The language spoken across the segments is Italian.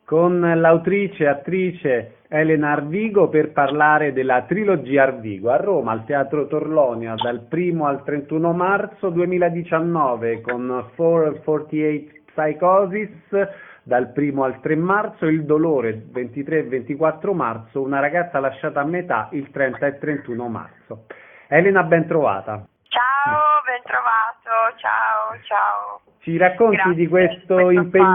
con l'autrice e attrice Elena Arvigo per parlare della trilogia Arvigo a Roma al Teatro Torlonia dal 1 al 31 marzo 2019 con 448 Psychosis dal 1 al 3 marzo, Il dolore 23 e 24 marzo, Una ragazza lasciata a metà il 30 e 31 marzo. Elena, ben trovata. Ciao, ben trovato, ciao. Ci racconti Grazie di questo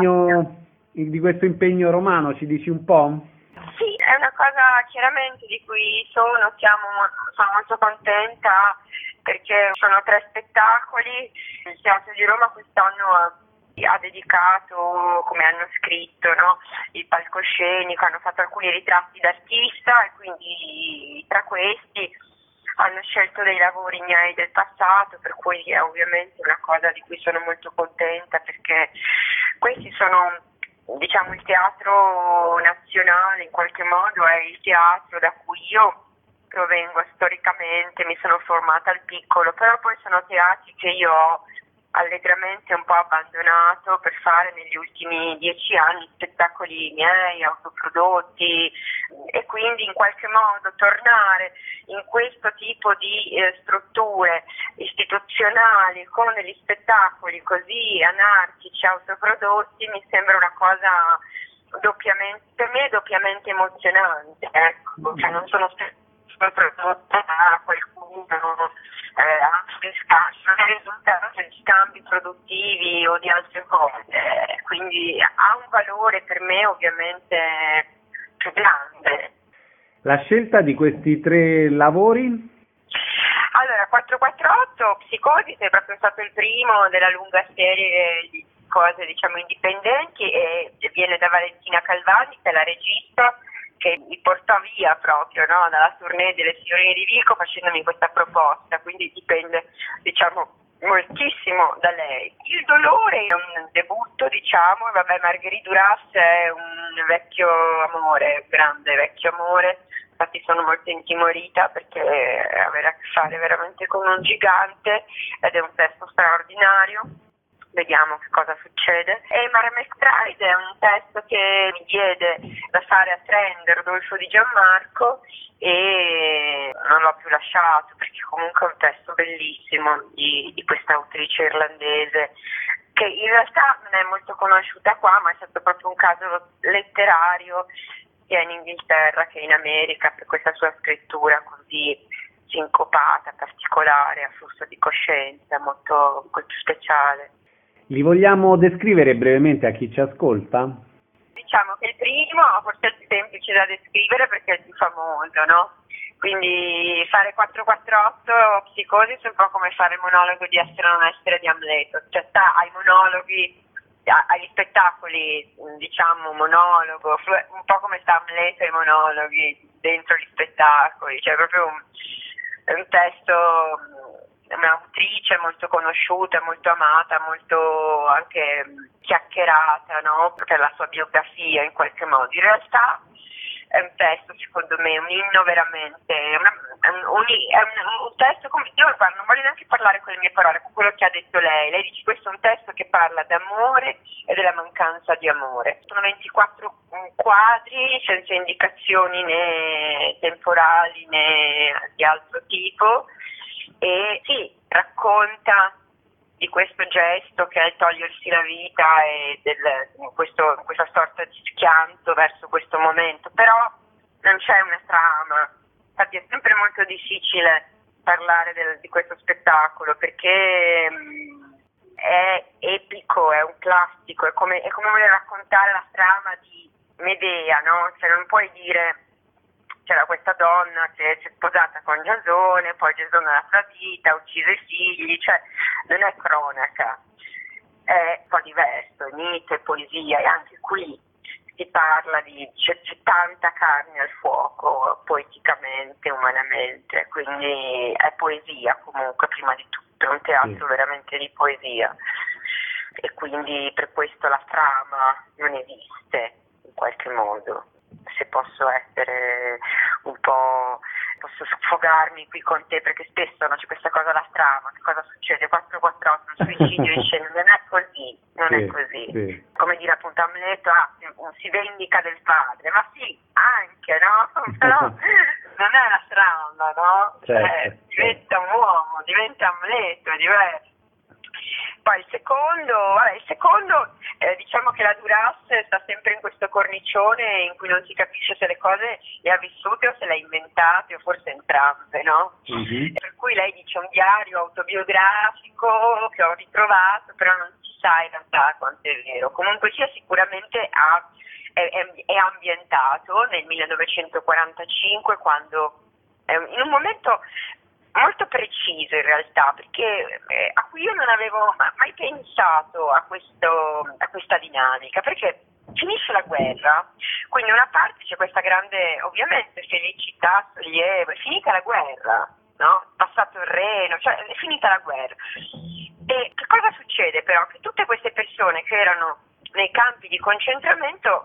impegno romano, ci dici un po'? Sì, è una cosa chiaramente di cui sono molto contenta perché sono 3 spettacoli. Il Teatro di Roma quest'anno ha dedicato, come hanno scritto, no, il palcoscenico, hanno fatto alcuni ritratti d'artista e quindi tra questi hanno scelto dei lavori miei del passato, per cui è ovviamente una cosa di cui sono molto contenta perché questi sono, diciamo, il teatro nazionale, in qualche modo è il teatro da cui io provengo storicamente, mi sono formata al piccolo, però poi sono teatri che io ho allegramente un po' abbandonato per fare negli ultimi 10 anni spettacoli miei, autoprodotti, e quindi in qualche modo tornare in questo tipo di strutture istituzionali con degli spettacoli così anarchici, autoprodotti, mi sembra una cosa per me doppiamente emozionante, ecco, cioè non sono prodotta da qualcuno a scasso, non è risultato di scambi produttivi o di altre cose, quindi ha un valore per me ovviamente più grande. La scelta di questi 3 lavori? Allora, 448 Psicosi è proprio stato il primo della lunga serie di cose, diciamo, indipendenti, e viene da Valentina Calvani, che è la regista, che mi portò via proprio, no, dalla tournée delle Signorine di Vico facendomi questa proposta, quindi dipende, diciamo, moltissimo da lei. Il dolore è un debutto, diciamo, vabbè, Marguerite Duras è un vecchio amore, un grande vecchio amore, infatti sono molto intimorita perché avere a che fare veramente con un gigante, ed è un testo straordinario. Vediamo che cosa succede. E Mare McBride è un testo che mi diede da fare a Trend Rodolfo Di Gianmarco e non l'ho più lasciato perché comunque è un testo bellissimo di questa autrice irlandese che in realtà non è molto conosciuta qua, ma è stato proprio un caso letterario sia in Inghilterra che in America per questa sua scrittura così sincopata, particolare, a flusso di coscienza, molto, molto speciale. Li vogliamo descrivere brevemente a chi ci ascolta? Diciamo che il primo forse è il più semplice da descrivere perché è il più famoso, no? Quindi fare 448 Psicosi è un po' come fare il monologo di Essere o non essere di Amleto, cioè sta ai monologhi, agli spettacoli, diciamo monologo, un po' come sta Amleto ai monologhi dentro gli spettacoli, cioè proprio un testo, un'autrice molto conosciuta, molto amata, molto anche chiacchierata, no? Per la sua biografia in qualche modo. In realtà è un testo, secondo me, un inno veramente, è un testo come, io guarda, non voglio neanche parlare con le mie parole, con quello che ha detto lei. Lei dice questo è un testo che parla d'amore e della mancanza di amore. Sono 24 quadri senza indicazioni né temporali né di altro tipo. E sì, racconta di questo gesto che è il togliersi la vita e questa sorta di schianto verso questo momento, però non c'è una trama, infatti è sempre molto difficile parlare di questo spettacolo perché è epico, è un classico, è come voler raccontare la trama di Medea, no? Cioè non puoi dire c'era questa donna che si è sposata con Giasone, poi Giasone l'ha tradita, ha ucciso i figli, cioè non è cronaca, è un po' diverso, è mito, è poesia, e anche qui si parla c'è tanta carne al fuoco, poeticamente, umanamente, quindi è poesia comunque prima di tutto, è un teatro veramente di poesia, e quindi per questo la trama non esiste in qualche modo. Se posso essere posso sfogarmi qui con te perché spesso c'è questa cosa, la trama, che cosa succede, 448, un suicidio in scena, non è così, è così. Sì. Come dire appunto racconta Amleto, si vendica del padre, ma sì, anche, no? Però non è la trama, no? Certo, diventa un uomo, diventa Amleto, è diverso. Poi il secondo, diciamo che la Duras sta sempre in questo cornicione in cui non si capisce se le cose le ha vissute o se le ha inventate, o forse entrambe, no? Mm-hmm. Per cui lei dice un diario autobiografico che ho ritrovato, però non si sa in realtà quanto è vero. Comunque sia, sicuramente è ambientato nel 1945, quando in un momento molto preciso in realtà, perché a cui io non avevo mai pensato a questa dinamica, perché finisce la guerra, quindi una parte c'è questa grande, ovviamente, felicità, sollievo, è finita la guerra, no? Passato il Reno, cioè è finita la guerra. E che cosa succede però? Che tutte queste persone che erano nei campi di concentramento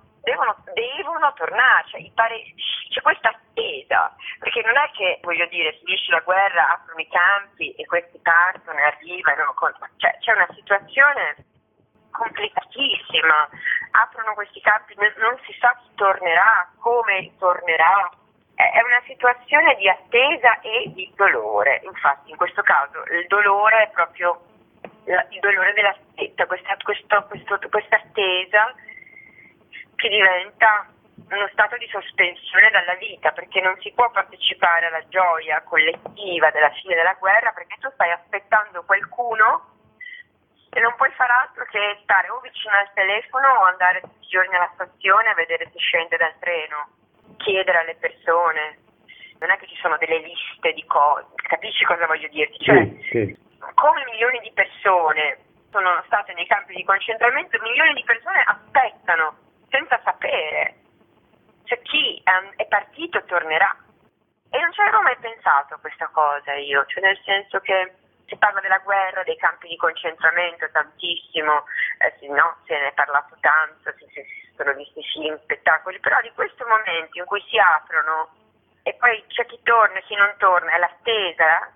devono tornare, cioè c'è questa attesa, perché non è che, voglio dire, finisce la guerra, aprono i campi e questi partono e arrivano, cioè c'è una situazione complicatissima, aprono questi campi, non si sa chi tornerà, come tornerà, è una situazione di attesa e di dolore. Infatti in questo caso il dolore è proprio il dolore dell'attesa, questa attesa che diventa uno stato di sospensione dalla vita, perché non si può partecipare alla gioia collettiva della fine della guerra, perché tu stai aspettando qualcuno e non puoi far altro che stare o vicino al telefono o andare tutti i giorni alla stazione a vedere se scende dal treno, chiedere alle persone. Non è che ci sono delle liste di cose, capisci cosa voglio dirti? Cioè, sì. come milioni di persone sono state nei campi di concentramento, milioni di persone aspettano senza sapere se chi è partito tornerà. E non ci avevo mai pensato a questa cosa io, cioè nel senso che si parla della guerra, dei campi di concentramento tantissimo, se ne è parlato tanto, si sono visti film, spettacoli, però di questo momento in cui si aprono e poi c'è chi torna e chi non torna, è l'attesa,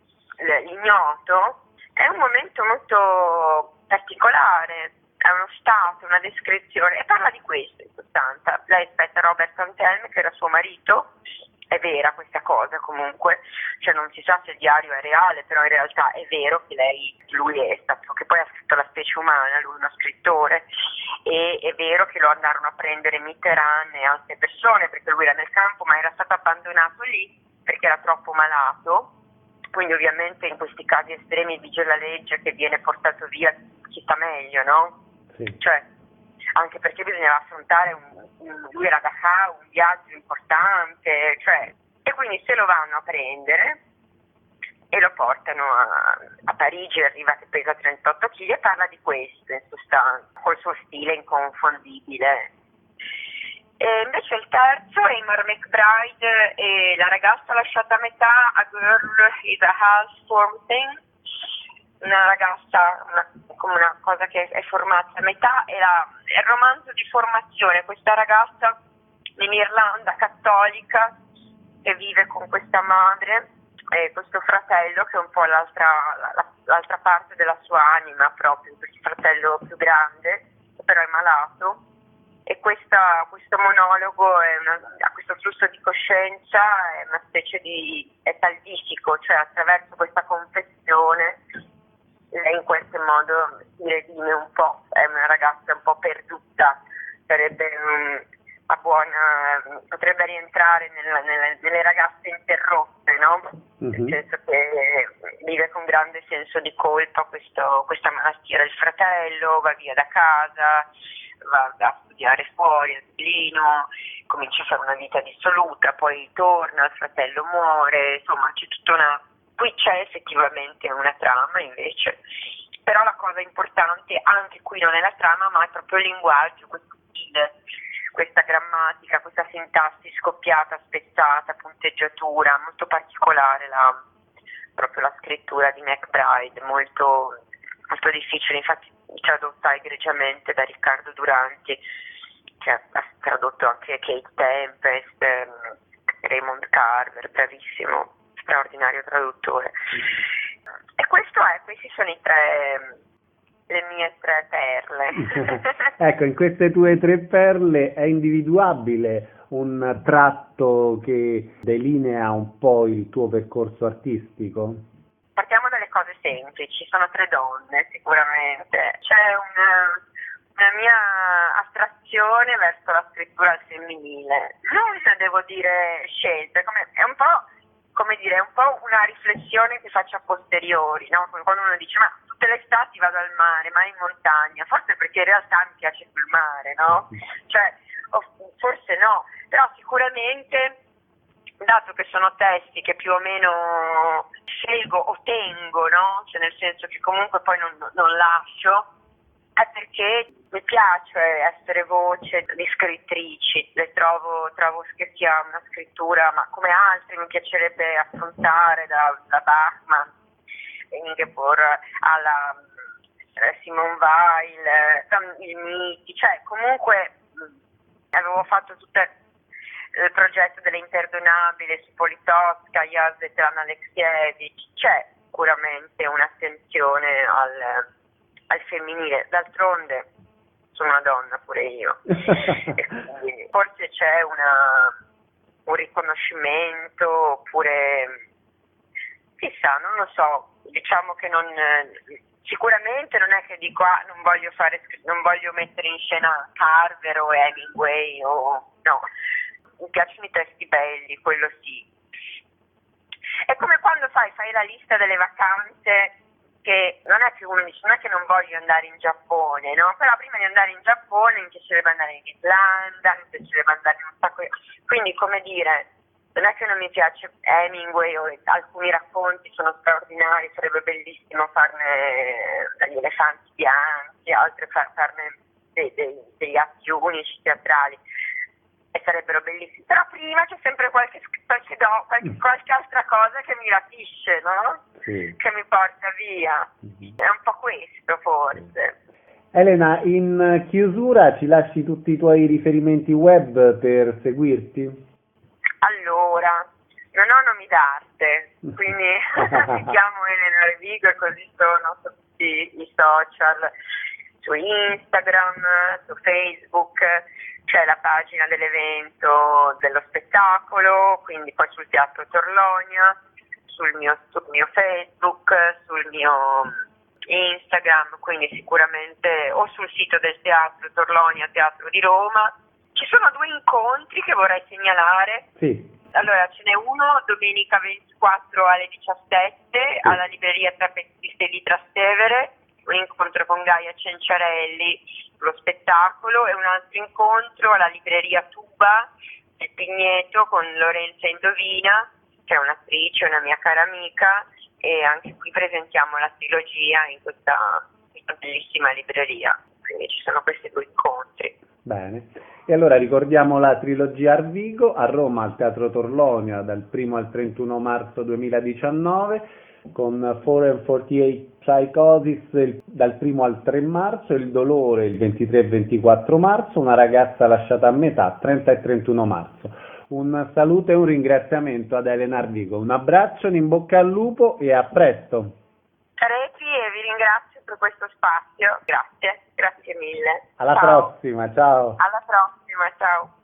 l'ignoto, è un momento molto particolare. È uno stato, una descrizione, e parla di questo in sostanza. Lei aspetta Robert Antelme, che era suo marito, è vera questa cosa comunque, cioè non si sa se il diario è reale, però in realtà è vero che lui è stato, che poi ha scritto La specie umana, lui è uno scrittore, e è vero che lo andarono a prendere Mitterrand e altre persone, perché lui era nel campo, ma era stato abbandonato lì perché era troppo malato, quindi ovviamente in questi casi estremi vige la legge che viene portato via chi sta meglio, no? Sì. Cioè, anche perché bisognava affrontare lui era da Dachau, un viaggio importante, cioè, e quindi se lo vanno a prendere e lo portano a Parigi, arriva che pesa 38 kg e parla di questo in sostanza, col suo stile inconfondibile. E invece il terzo è Ingmar McBride e La ragazza lasciata a metà, A Girl is a Half-Formed Thing, una ragazza, come una cosa che è formata a metà, è il romanzo di formazione, questa ragazza in Irlanda cattolica che vive con questa madre e questo fratello che è un po' l'altra parte della sua anima, proprio questo fratello più grande che però è malato, e questo monologo ha questo flusso di coscienza, è una specie è talvifico, cioè attraverso questa confessione lei in qualche modo si redime un po', è una ragazza un po' perduta, potrebbe rientrare nelle ragazze interrotte, no? Mm-hmm. Nel senso che vive con grande senso di colpa questa malattia del fratello, va via da casa, va a studiare fuori, a Dublino, comincia a fare una vita dissoluta, poi torna, il fratello muore, insomma c'è tutta qui c'è effettivamente una trama invece, però la cosa importante anche qui non è la trama ma è proprio il linguaggio, questo stile, questa grammatica, questa sintassi scoppiata, spezzata, punteggiatura, molto particolare proprio la scrittura di McBride, molto, molto difficile, infatti tradotta egregiamente da Riccardo Duranti, che ha tradotto anche Kate Tempest, Raymond Carver, bravissimo, straordinario traduttore. E questi sono le mie tre perle. Ecco, in queste tue 3 perle è individuabile un tratto che delinea un po' il tuo percorso artistico? Partiamo dalle cose semplici, sono 3 donne sicuramente, c'è una mia attrazione verso la scrittura al femminile, non devo dire scelta, è un po', come dire, è un po' una riflessione che faccio a posteriori, no? Quando uno dice ma tutte le estati vado al mare, mai in montagna, forse perché in realtà mi piace più il mare, no? Cioè, forse no, però sicuramente, dato che sono testi che più o meno scelgo o tengo, no? Cioè nel senso che comunque poi non lascio, è perché mi piace essere voce di scrittrici, trovo che sia una scrittura, ma come altre mi piacerebbe affrontare, da Bachmann, Ingeborg, alla Simone Weil, i miti, cioè comunque avevo fatto tutto il progetto delle imperdonabili su Politkovskaja, Svetlana Alexievich, c'è sicuramente un'attenzione al femminile, d'altronde sono una donna pure io, e quindi forse c'è un riconoscimento, oppure chissà, non lo so, diciamo che sicuramente non è che dico non voglio mettere in scena Carver o Hemingway no, mi piacciono i testi belli, quello sì. È come quando fai la lista delle vacanze, che non è che uno dice, non è che non voglio andare in Giappone, no? Però prima di andare in Giappone mi piacerebbe andare in Islanda, mi piacerebbe andare in un sacco quindi, come dire, non è che non mi piace Hemingway o alcuni racconti sono straordinari, sarebbe bellissimo farne degli elefanti bianchi, altri farne degli atti unici teatrali, e sarebbero bellissimi, però prima c'è sempre qualche altra cosa che mi rapisce, no? Sì. Che mi porta via, è un po' questo forse. Elena, in chiusura ci lasci tutti i tuoi riferimenti web per seguirti? Allora, non ho nomi d'arte, quindi mi chiamo Elena Revigo e così sono su tutti i social, su Instagram, su Facebook, c'è la pagina dell'evento, dello spettacolo, quindi poi sul Teatro Torlonia, sul mio Facebook, sul mio Instagram, quindi sicuramente, o sul sito del Teatro Torlonia, Teatro di Roma. Ci sono 2 incontri che vorrei segnalare. Sì. Allora, ce n'è uno domenica 24 alle 17 alla libreria Trapezziste di Trastevere, un incontro con Gaia Cenciarelli sullo spettacolo, e un altro incontro alla libreria Tuba del Pigneto con Lorenza Indovina, che è un'attrice, una mia cara amica, e anche qui presentiamo la trilogia in questa bellissima libreria. Quindi ci sono questi 2 incontri. Bene, e allora ricordiamo la trilogia Arvigo a Roma al Teatro Torlonia dal 1 al 31 marzo 2019, con 448 Psychosis dal 1 al 3 marzo, Il dolore il 23 e 24 marzo, Una ragazza lasciata a metà 30 e 31 marzo. Un saluto e un ringraziamento ad Elena Arvigo, un abbraccio, in bocca al lupo e a presto. Careti, e vi ringrazio per questo spazio, grazie mille. Alla ciao. prossima, ciao. Alla prossima, ciao.